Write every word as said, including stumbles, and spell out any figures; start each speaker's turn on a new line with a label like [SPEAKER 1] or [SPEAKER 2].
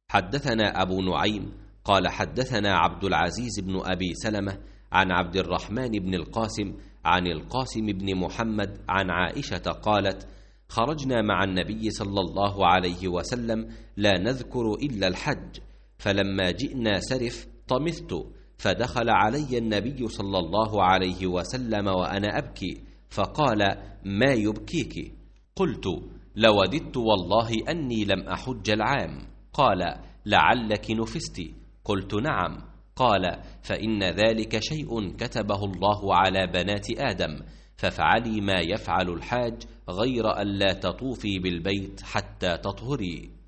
[SPEAKER 1] حدثنا أبو نعيم قال حدثنا عبد العزيز بن أبي سلمة عن عبد الرحمن بن القاسم عن القاسم بن محمد عن عائشة قالت: خرجنا مع النبي صلى الله عليه وسلم لا نذكر إلا الحج، فلما جئنا سرف طمثت، فدخل علي النبي صلى الله عليه وسلم وأنا أبكي، فقال: ما يبكيك؟ قلت: لوددت والله أني لم أحج العام. قال: لعلك نفست؟ قلت: نعم. قال: فإن ذلك شيء كتبه الله على بنات آدم، فافعلي ما يفعل الحاج غير أن لا تطوفي بالبيت حتى تطهري.